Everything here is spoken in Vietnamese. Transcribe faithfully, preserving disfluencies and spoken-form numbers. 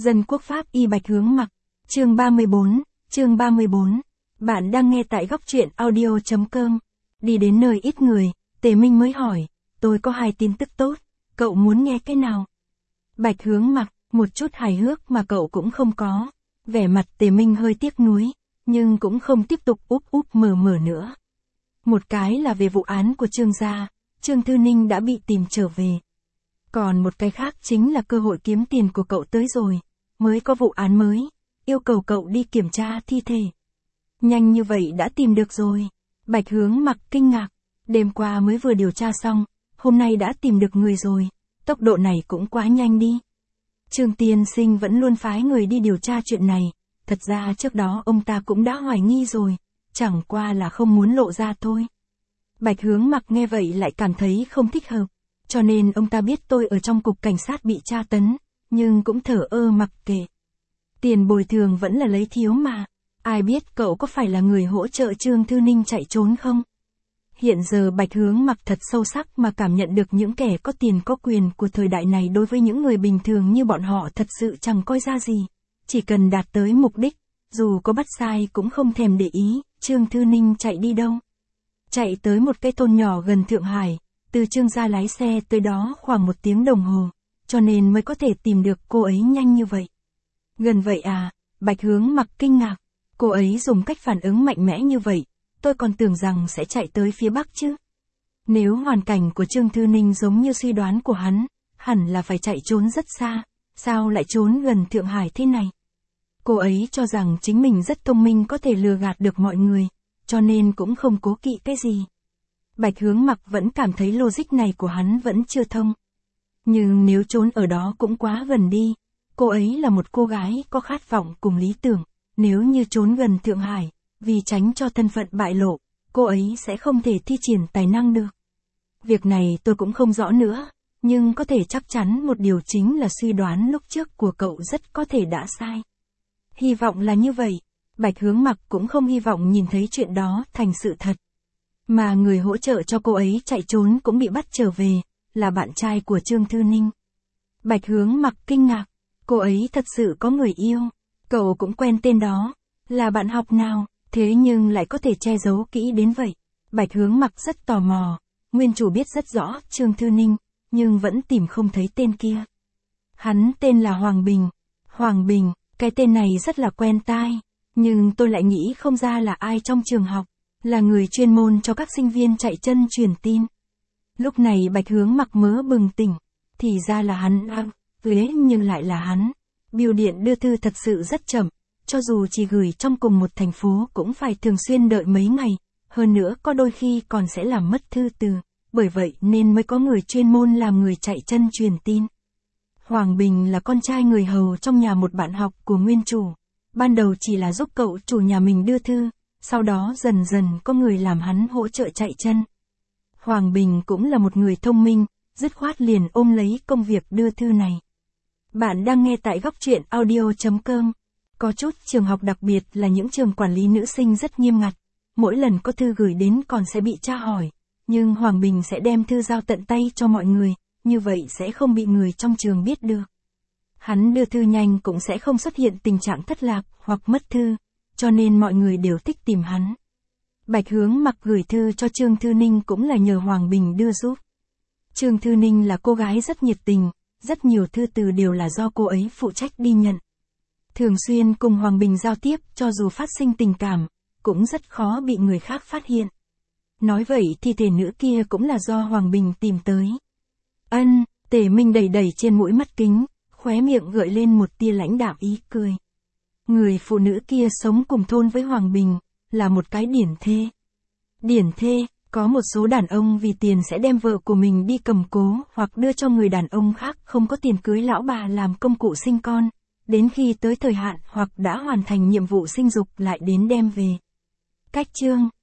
Dân quốc pháp y Bạch Hướng Mặc, chương ba mươi bốn, chương ba mươi bốn. Bạn đang nghe tại góc truyện audio chấm com. Đi đến nơi ít người, Tề Minh mới hỏi, tôi có hai tin tức tốt, cậu muốn nghe cái nào? Bạch Hướng Mặc, một chút hài hước mà cậu cũng không có. Vẻ mặt Tề Minh hơi tiếc nuối, nhưng cũng không tiếp tục úp úp mở mở nữa. Một cái là về vụ án của Trương gia, Trương Thư Ninh đã bị tìm trở về. Còn một cái khác chính là cơ hội kiếm tiền của cậu tới rồi, mới có vụ án mới, yêu cầu cậu đi kiểm tra thi thể. Nhanh như vậy đã tìm được rồi. Bạch Hướng Mặc kinh ngạc, đêm qua mới vừa điều tra xong, hôm nay đã tìm được người rồi, tốc độ này cũng quá nhanh đi. Trương tiên sinh vẫn luôn phái người đi điều tra chuyện này, thật ra trước đó ông ta cũng đã hoài nghi rồi, chẳng qua là không muốn lộ ra thôi. Bạch Hướng Mặc nghe vậy lại cảm thấy không thích hợp, cho nên ông ta biết tôi ở trong cục cảnh sát bị tra tấn, nhưng cũng thở ơ mặc kệ. Tiền bồi thường vẫn là lấy thiếu mà, ai biết cậu có phải là người hỗ trợ Trương Thư Ninh chạy trốn không? Hiện giờ Bạch Hướng Mặc thật sâu sắc mà cảm nhận được những kẻ có tiền có quyền của thời đại này đối với những người bình thường như bọn họ thật sự chẳng coi ra gì. Chỉ cần đạt tới mục đích, dù có bắt sai cũng không thèm để ý. Trương Thư Ninh chạy đi đâu? Chạy tới một cái thôn nhỏ gần Thượng Hải, từ Trương gia lái xe tới đó khoảng một tiếng đồng hồ, cho nên mới có thể tìm được cô ấy nhanh như vậy. Gần vậy à? Bạch Hướng Mặc kinh ngạc, cô ấy dùng cách phản ứng mạnh mẽ như vậy, tôi còn tưởng rằng sẽ chạy tới phía Bắc chứ. Nếu hoàn cảnh của Trương Thư Ninh giống như suy đoán của hắn, hẳn là phải chạy trốn rất xa, sao lại trốn gần Thượng Hải thế này? Cô ấy cho rằng chính mình rất thông minh có thể lừa gạt được mọi người, cho nên cũng không cố kỵ cái gì. Bạch Hướng Mặc vẫn cảm thấy logic này của hắn vẫn chưa thông. Nhưng nếu trốn ở đó cũng quá gần đi, cô ấy là một cô gái có khát vọng cùng lý tưởng, nếu như trốn gần Thượng Hải, vì tránh cho thân phận bại lộ, cô ấy sẽ không thể thi triển tài năng được. Việc này tôi cũng không rõ nữa, nhưng có thể chắc chắn một điều chính là suy đoán lúc trước của cậu rất có thể đã sai. Hy vọng là như vậy, Bạch Hướng Mặc cũng không hy vọng nhìn thấy chuyện đó thành sự thật. Mà người hỗ trợ cho cô ấy chạy trốn cũng bị bắt trở về, là bạn trai của Trương Thư Ninh. Bạch Hướng Mặc kinh ngạc, cô ấy thật sự có người yêu, cậu cũng quen tên đó, là bạn học nào, thế nhưng lại có thể che giấu kỹ đến vậy. Bạch Hướng Mặc rất tò mò, nguyên chủ biết rất rõ Trương Thư Ninh, nhưng vẫn tìm không thấy tên kia. Hắn tên là Hoàng Bình. Hoàng Bình, cái tên này rất là quen tai, nhưng tôi lại nghĩ không ra là ai trong trường học, là người chuyên môn cho các sinh viên chạy chân truyền tin. Lúc này Bạch Hướng Mặc mớ bừng tỉnh, thì ra là hắn à, thế nhưng lại là hắn. Bưu điện đưa thư thật sự rất chậm, cho dù chỉ gửi trong cùng một thành phố cũng phải thường xuyên đợi mấy ngày, hơn nữa có đôi khi còn sẽ làm mất thư từ, bởi vậy nên mới có người chuyên môn làm người chạy chân truyền tin. Hoàng Bình là con trai người hầu trong nhà một bạn học của nguyên chủ, ban đầu chỉ là giúp cậu chủ nhà mình đưa thư, sau đó dần dần có người làm hắn hỗ trợ chạy chân. Hoàng Bình cũng là một người thông minh, dứt khoát liền ôm lấy công việc đưa thư này. Bạn đang nghe tại góc truyện audio chấm com. Có chút trường học đặc biệt là những trường quản lý nữ sinh rất nghiêm ngặt, mỗi lần có thư gửi đến còn sẽ bị tra hỏi, nhưng Hoàng Bình sẽ đem thư giao tận tay cho mọi người, như vậy sẽ không bị người trong trường biết được. Hắn đưa thư nhanh cũng sẽ không xuất hiện tình trạng thất lạc hoặc mất thư, cho nên mọi người đều thích tìm hắn. Bạch Hướng Mặc gửi thư cho Trương Thư Ninh cũng là nhờ Hoàng Bình đưa giúp. Trương Thư Ninh là cô gái rất nhiệt tình, rất nhiều thư từ đều là do cô ấy phụ trách đi nhận. Thường xuyên cùng Hoàng Bình giao tiếp, cho dù phát sinh tình cảm, cũng rất khó bị người khác phát hiện. Nói vậy thi thể nữ kia cũng là do Hoàng Bình tìm tới. Ân, Tề Minh đẩy đẩy trên mũi mắt kính, khóe miệng gợi lên một tia lãnh đạm ý cười. Người phụ nữ kia sống cùng thôn với Hoàng Bình, là một cái điển thê. Điển thê, có một số đàn ông vì tiền sẽ đem vợ của mình đi cầm cố hoặc đưa cho người đàn ông khác không có tiền cưới lão bà làm công cụ sinh con, đến khi tới thời hạn hoặc đã hoàn thành nhiệm vụ sinh dục lại đến đem về. Cách chương